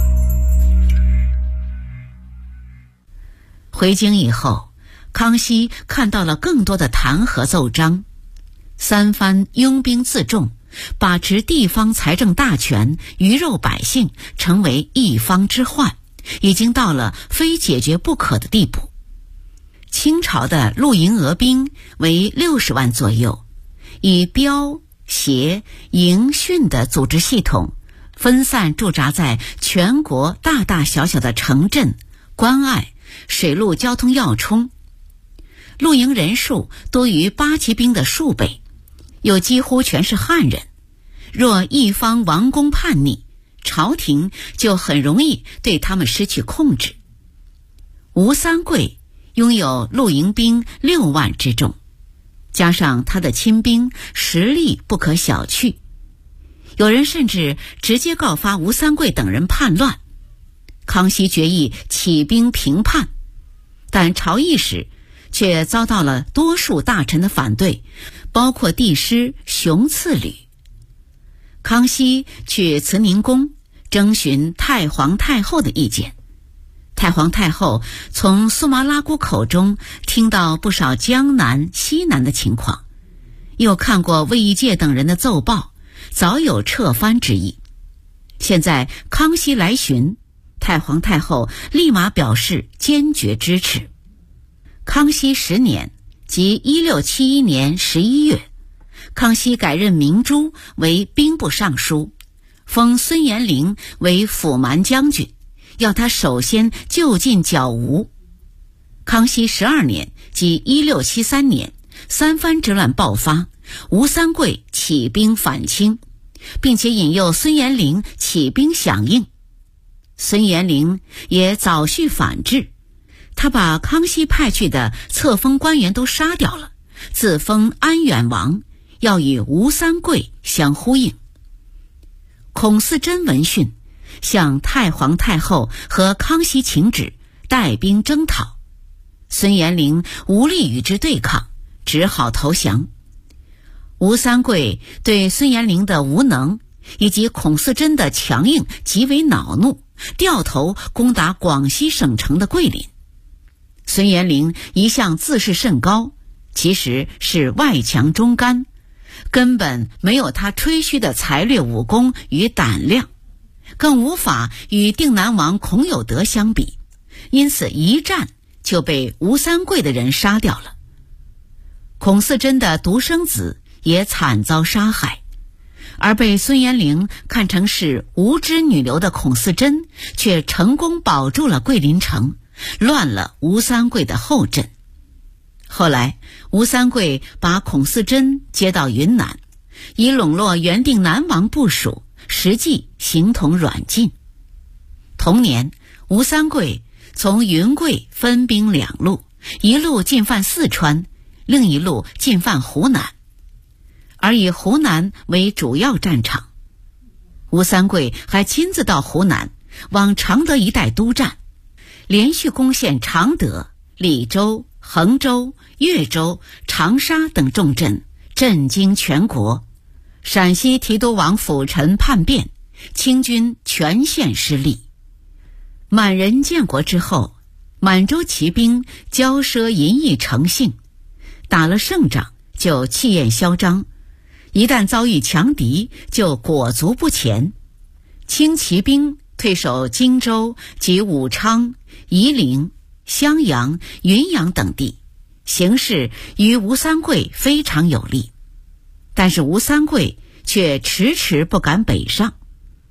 回京以后，康熙看到了更多的弹劾奏章，三藩拥兵自重，把持地方财政大权，鱼肉百姓，成为一方之患，已经到了非解决不可的地步。清朝的陆营俄兵为60万左右，以标、协、营、训的组织系统，分散驻扎在全国大大小小的城镇、关隘、水陆交通要冲。陆营人数多于八旗兵的数倍，又几乎全是汉人。若一方王公叛逆，朝廷就很容易对他们失去控制。吴三桂拥有陆营兵6万之众，加上他的亲兵，实力不可小觑。有人甚至直接告发吴三桂等人叛乱。康熙决议起兵平叛，但朝议时却遭到了多数大臣的反对，包括帝师熊赐履。康熙去慈宁宫征询太皇太后的意见，太皇太后从苏麻拉姑口中听到不少江南西南的情况，又看过魏义介等人的奏报，早有撤藩之意。现在康熙来询，太皇太后立马表示坚决支持。康熙10年，即1671年11月，康熙改任明珠为兵部尚书，封孙延龄为辅蛮将军，要他首先就近剿吴。康熙12年，即1673年，三藩之乱爆发，吴三桂起兵反清，并且引诱孙延龄起兵响应。孙延龄也早绪反制，他把康熙派去的册封官员都杀掉了，自封安远王，要与吴三桂相呼应。孔嗣珍闻讯，向太皇太后和康熙请旨，带兵征讨。孙延龄无力与之对抗，只好投降。吴三桂对孙延龄的无能以及孔嗣珍的强硬极为恼怒，掉头攻打广西省城的桂林。孙延龄一向自视甚高，其实是外强中干，根本没有他吹嘘的才略武功与胆量，更无法与定南王孔有德相比，因此一战就被吴三桂的人杀掉了。孔嗣珍的独生子也惨遭杀害，而被孙延龄看成是无知女流的孔嗣珍，却成功保住了桂林城，乱了吴三桂的后阵。后来吴三桂把孔嗣珍接到云南，以笼络原定南王部署，实际形同软禁。同年，吴三桂从云贵分兵2路，一路进犯四川，另一路进犯湖南，而以湖南为主要战场。吴三桂还亲自到湖南，往常德一带督战，连续攻陷常德、利州、衡州、越州、长沙等重镇，震惊全国。陕西提督王辅臣叛变，清军全线失利。满人建国之后，满洲骑兵骄奢淫逸成性，打了胜仗就气焰嚣张，一旦遭遇强敌就裹足不前。清骑兵退守荆州及武昌、夷陵、襄阳、云阳等地，形势于吴三桂非常有利，但是吴三桂却迟迟不敢北上。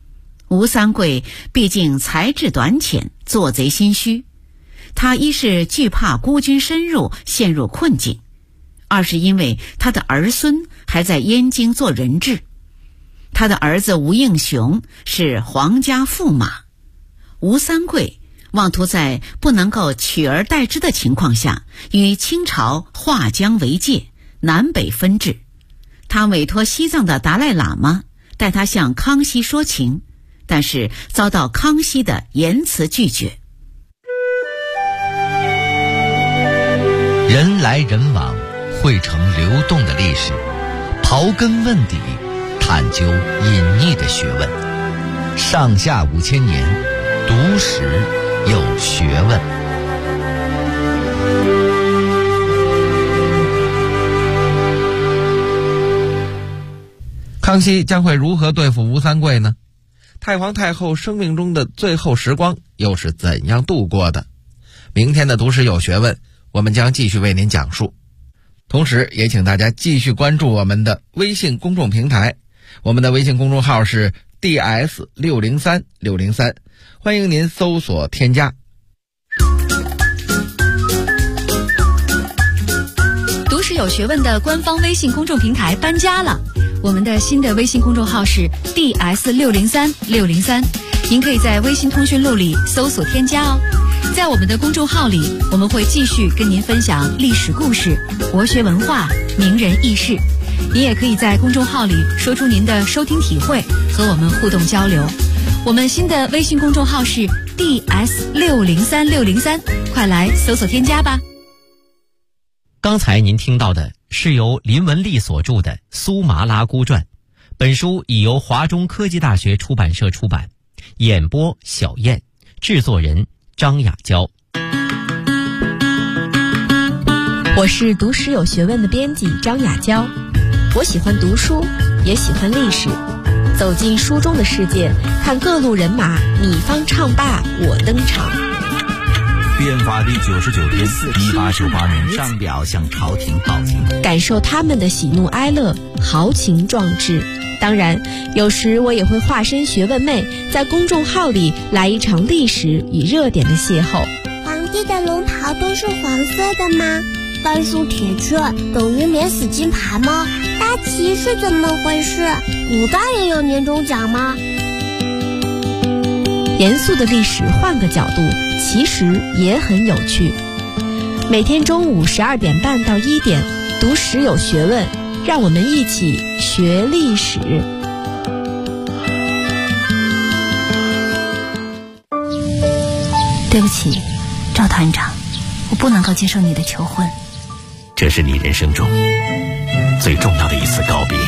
吴三桂毕竟才智短浅，做贼心虚。他一是惧怕孤军深入，陷入困境；二是因为他的儿孙还在燕京做人质。他的儿子吴应熊是皇家驸马，吴三桂妄图在不能够取而代之的情况下，与清朝划江为界，南北分治。他委托西藏的达赖喇嘛带他向康熙说情，但是遭到康熙的严词拒绝。 人来人往，汇成流动的历史，刨根问底，探究隐匿的学问。上下5000年，读史有学问。 康熙将会如何对付吴三桂呢？太皇太后生命中的最后时光又是怎样度过的？明天的读史有学问，我们将继续为您讲述。同时也请大家继续关注我们的微信公众平台，我们的微信公众号是 DS603603，欢迎您搜索添加。 读史有学问的官方微信公众平台搬家了，我们的新的微信公众号是 DS603603，您可以在微信通讯录里搜索添加哦。在我们的公众号里，我们会继续跟您分享历史故事、国学文化、名人轶事。您也可以在公众号里说出您的收听体会，和我们互动交流。我们新的微信公众号是 DS603603，快来搜索添加吧。 刚才您听到的是由林文丽所著的《苏麻拉姑传》，本书已由华中科技大学出版社出版，演播小燕，制作人张雅娇。 我是读史有学问的编辑张雅娇，我喜欢读书，也喜欢历史，走进书中的世界，看各路人马你方唱罢我登场。 变法第99天，1898年上表向朝廷报警， 感受他们的喜怒哀乐，豪情壮志。当然，有时我也会化身学问妹，在公众号里来一场历史与热点的邂逅。 皇帝的龙袍都是黄色的吗？半数铁券等于免死金牌吗？大旗是怎么回事？古代也有年终奖吗？ 严肃的历史换个角度，其实也很有趣。每天中午12点半到1点，读史有学问，让我们一起学历史。 对不起，赵团长，我不能够接受你的求婚。 这是你人生中最重要的一次告别，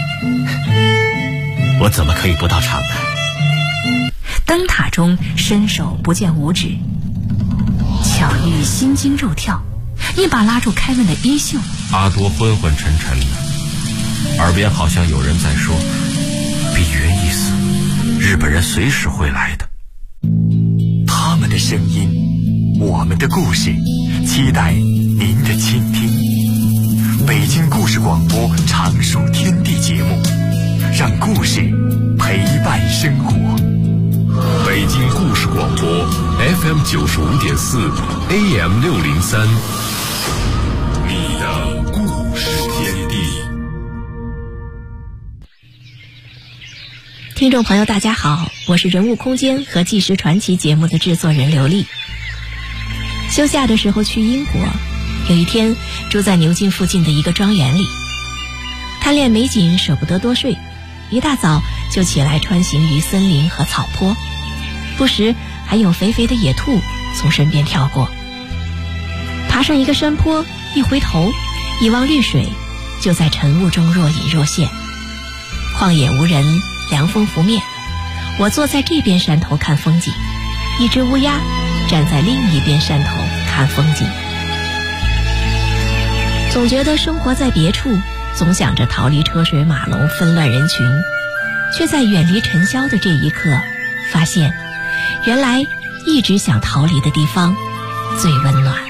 我怎么可以不到场呢？ 灯塔中伸手不见五指，巧遇心惊肉跳，一把拉住凯文的衣袖。 阿多昏昏沉沉的，耳边好像有人在说：比约一死，日本人随时会来的。 他们的声音，我们的故事，期待您的倾听。北京故事广播常书天地节目，让故事陪伴生活。 北京故事广播 FM 95.4 AM 603，你的故事天地。 听众朋友大家好，我是人物空间和纪实传奇节目的制作人刘丽。休假的时候去英国，有一天住在牛津附近的一个庄园里，贪恋美景舍不得多睡，一大早就起来穿行于森林和草坡，不时还有肥肥的野兔从身边跳过。爬上一个山坡，一回头一望绿水，就在晨雾中若隐若现。旷野无人，凉风拂面，我坐在这边山头看风景，一只乌鸦站在另一边山头看风景。总觉得生活在别处，总想着逃离车水马龙纷乱人群，却在远离尘嚣的这一刻发现，原来一直想逃离的地方最温暖。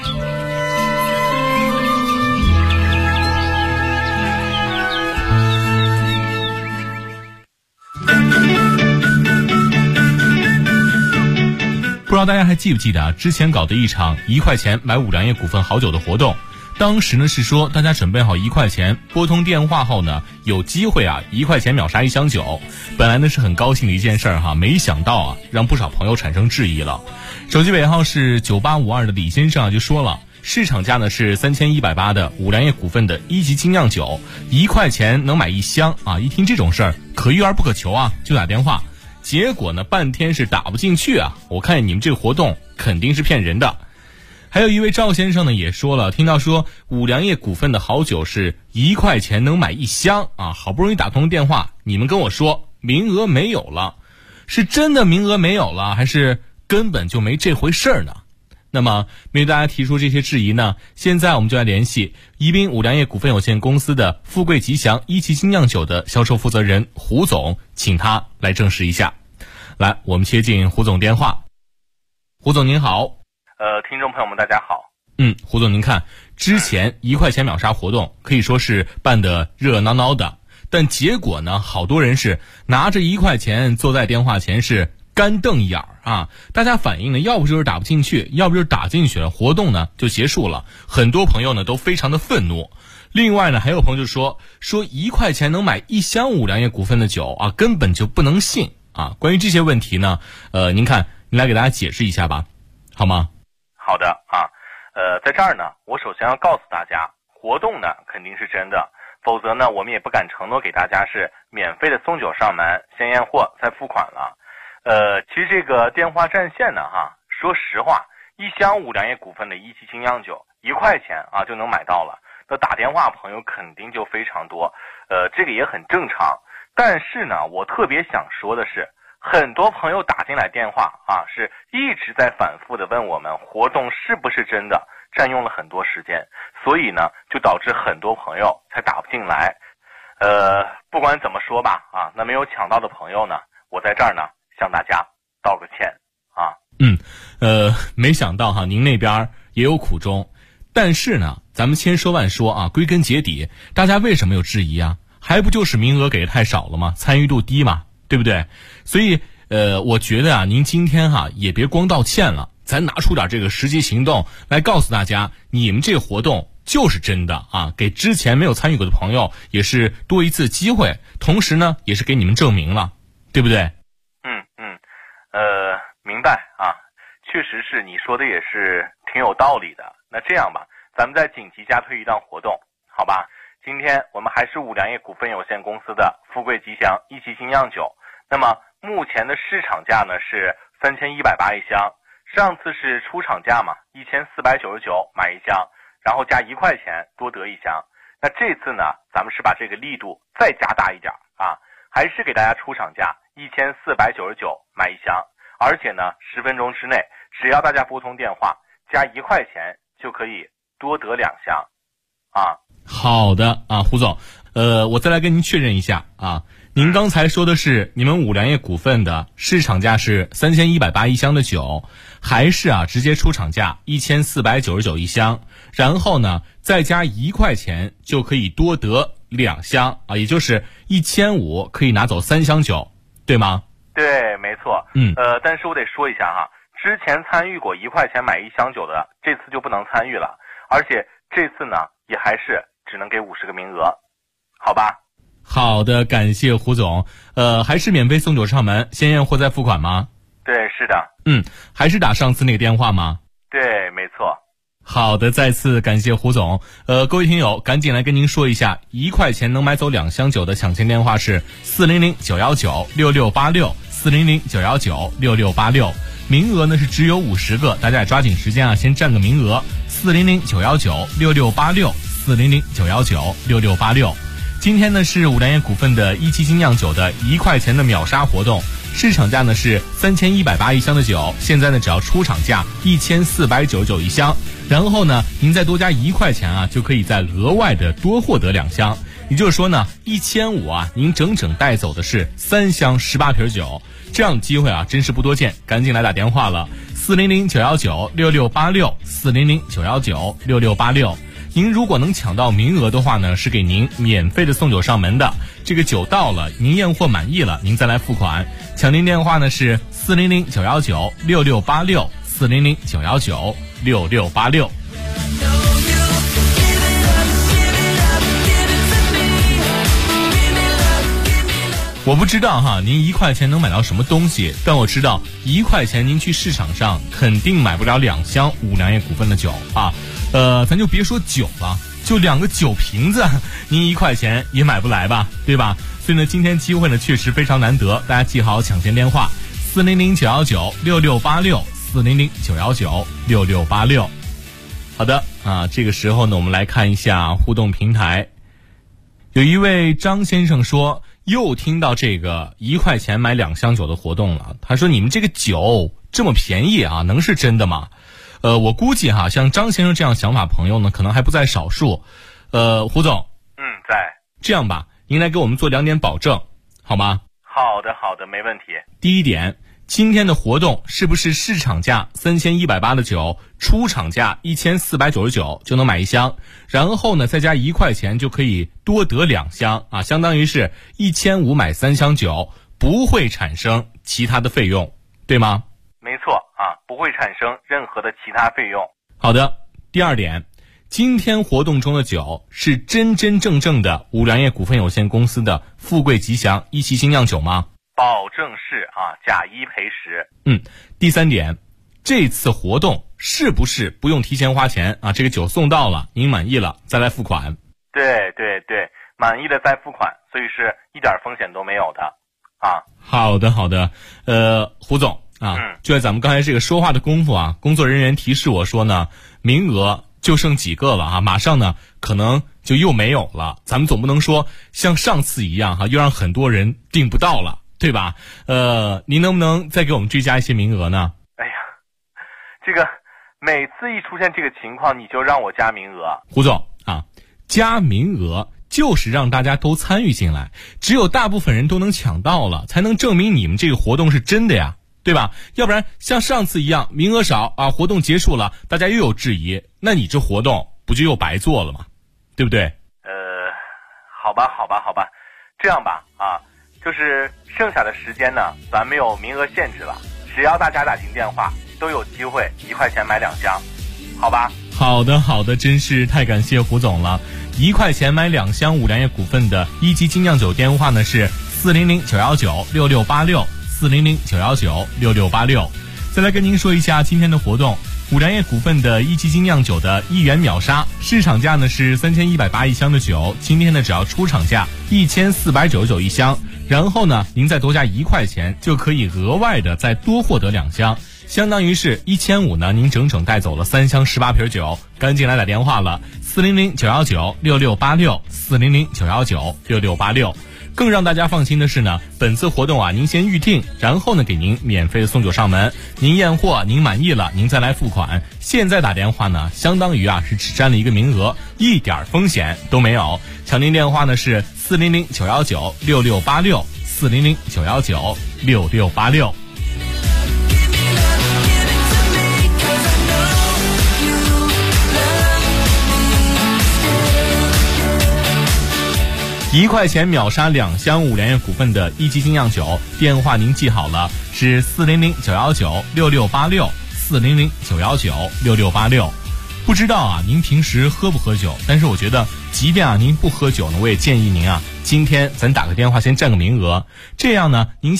不知道大家还记不记得啊？之前搞的一场1块钱买五粮液股份好酒的活动，当时呢是说大家准备好1块钱，拨通电话后呢，有机会啊1块钱秒杀1箱酒。本来呢是很高兴的一件事儿哈，没想到啊让不少朋友产生质疑了。手机尾号是9852的李先生啊就说了，市场价呢是3180的五粮液股份的1级精酿酒，1块钱能买1箱啊！一听这种事儿，可遇而不可求啊，就打电话。结果呢，半天是打不进去啊！我看你们这个活动肯定是骗人的。还有一位赵先生呢，也说了，听到说五粮液股份的好酒是1块钱能买1箱啊，好不容易打通电话，你们跟我说名额没有了，是真的名额没有了，还是根本就没这回事儿呢？那么面对大家提出这些质疑呢，现在我们就来联系宜宾五粮液股份有限公司的富贵吉祥1级精酿酒的销售负责人胡总，请他来证实一下。来，我们接进胡总电话。胡总您好。 听众朋友们大家好。 胡总您看，之前1块钱秒杀活动可以说是办得热热闹闹的，但结果呢，好多人是拿着1块钱坐在电话前是干瞪眼啊！大家反映呢，要不就是打不进去，要不就是打进去了，活动呢就结束了。很多朋友呢都非常的愤怒。另外呢，还有朋友就说1块钱能买1箱五粮液股份的酒啊，根本就不能信啊！关于这些问题呢，您看，您来给大家解释一下吧，好吗？ 好的啊，在这儿呢，我首先要告诉大家，活动呢肯定是真的，否则呢，我们也不敢承诺给大家是免费的送酒上门，先验货再付款了。其实这个电话占线呢，说实话，1箱五粮液股份的1级精酿酒1块钱啊就能买到了，那打电话朋友肯定就非常多，这个也很正常。但是呢，我特别想说的是，很多朋友打进来电话啊，是一直在反复的问我们活动是不是真的，占用了很多时间，所以呢，就导致很多朋友才打不进来。不管怎么说吧，啊，那没有抢到的朋友呢，我在这儿呢向大家道个歉啊。 没想到哈，您那边也有苦衷，但是呢，咱们千说万说啊，归根结底，大家为什么有质疑啊？还不就是名额给的太少了吗？参与度低嘛，对不对？所以我觉得啊，您今天也别光道歉了，咱拿出点这个实际行动来告诉大家，你们这个活动就是真的啊，给之前没有参与过的朋友也是多一次机会，同时呢，也是给你们证明了，对不对？ 明白啊，确实是你说的也是挺有道理的。那这样吧，咱们再紧急加推一档活动，好吧？今天我们还是五粮液股份有限公司的富贵吉祥1级精酿酒，那么目前的市场价呢是3180一箱，上次是出厂价嘛，1499买1箱，然后加1块钱多得1箱。那这次呢，咱们是把这个力度再加大一点啊，还是给大家出厂价1499买1箱，而且呢10分钟之内，只要大家拨通电话加1块钱就可以多得2箱啊。 好的啊，胡总，我再来跟您确认一下啊，您刚才说的是你们五粮液股份的市场价是3180一箱的酒，还是直接出厂价1499一箱，然后呢再加1块钱就可以多得2箱啊，也就是1500可以拿走3箱酒，对吗？ 对，没错。但是我得说一下哈，之前参与过1块钱买1箱酒的，这次就不能参与了，而且这次呢也还是只能给50个名额，好吧？ 好的，感谢胡总。还是免费送酒上门，先验货再付款吗？ 对，是的。 还是打上次那个电话吗？ 对，没错。 好的，再次感谢胡总。各位听友，赶紧来跟您说一下，1块钱能买走2箱酒的抢签电话是400-919-6686，400-919-6686。名额呢是只有50个，大家也抓紧时间先占个名额。400-919-6686，400-919-6686。今天呢是五粮液股份的1期精酿酒的1块钱的秒杀活动，市场价呢是3180一箱的酒，现在呢只要出厂价1499一箱，然后呢您再多加1块钱就可以再额外的多获得2箱，也就是说呢1500您整整带走的是3箱18瓶酒，这样的机会真是不多见，赶紧来打电话了，400-919-6686，400-919-6686。 您如果能抢到名额的话呢，是给您免费的送酒上门的。这个酒到了，您验货满意了，您再来付款。抢订电话呢是400-919-6686，400-919-6686。我不知道哈，您1块钱能买到什么东西，但我知道1块钱您去市场上肯定买不了2箱五粮液股份的酒啊。咱就别说酒了，就2个酒瓶子，您1块钱也买不来吧，对吧？所以呢，今天机会呢确实非常难得，大家记好抢先电话：400-919-6686，400-919-6686。好的啊，这个时候呢，我们来看一下互动平台。有一位张先生说，又听到这个1块钱买2箱酒的活动了。他说，你们这个酒这么便宜啊，能是真的吗？我估计哈，像张先生这样想法朋友呢，可能还不在少数。胡总， 在。 这样吧，您来给我们做2点保证，好吗？ 好的，没问题。 第一点，今天的活动是不是市场价3180的酒，出厂价1499就能买1箱，然后呢再加1块钱就可以多得2箱啊，相当于是1500买3箱酒，不会产生其他的费用，对吗？ 没错啊，不会产生任何的其他费用。 好的，第二点，今天活动中的酒是真真正正的五粮液股份有限公司的富贵吉祥一期精酿酒吗？ 保证是啊，假1赔10。 第三点，这次活动是不是不用提前花钱啊？这个酒送到了，您满意了再来付款。 对，满意了再付款，所以是一点风险都没有的啊。 好的，胡总啊，就在咱们刚才这个说话的功夫啊，工作人员提示我说呢，名额就剩几个了啊，马上呢可能就又没有了。咱们总不能说像上次一样哈，又让很多人订不到了，对吧？您能不能再给我们追加一些名额呢？ 哎呀，这个每次一出现这个情况，你就让我加名额。 胡总啊，加名额就是让大家都参与进来，只有大部分人都能抢到了，才能证明你们这个活动是真的呀，对吧？要不然像上次一样名额少啊，活动结束了大家又有质疑，那你这活动不就又白做了吗？对不对？ 好吧，这样吧啊，就是剩下的时间呢，咱没有名额限制了，只要大家打进电话都有机会1块钱买2箱，好吧？ 好的，真是太感谢胡总了。1块钱买2箱五粮液股份的一级精酿酒电话呢是400-919-6686，400-919-6686。再来跟您说一下今天的活动，五粮液股份的一级精酿酒的1元秒杀，市场价呢是3180一箱的酒，今天呢只要出厂价1499一箱，然后呢您再多加1块钱就可以额外的再多获得2箱，相当于是1500呢，您整整带走了3箱18瓶酒。赶紧来打电话了，400-919-6686，400-919-6686。更让大家放心的是呢，本次活动啊，您先预定，然后呢给您免费的送酒上门，您验货您满意了，您再来付款。现在打电话呢，相当于啊是只占了一个名额，一点风险都没有。抢订电话呢是400-919-6686，400-919-6686。1块钱秒杀2箱五粮液股份的一级精酿酒，电话您记好了，是400-919-6686，400-919-6686。不知道啊，您平时喝不喝酒？但是我觉得，即便啊您不喝酒呢，我也建议您啊，今天咱打个电话先占个名额，这样呢，您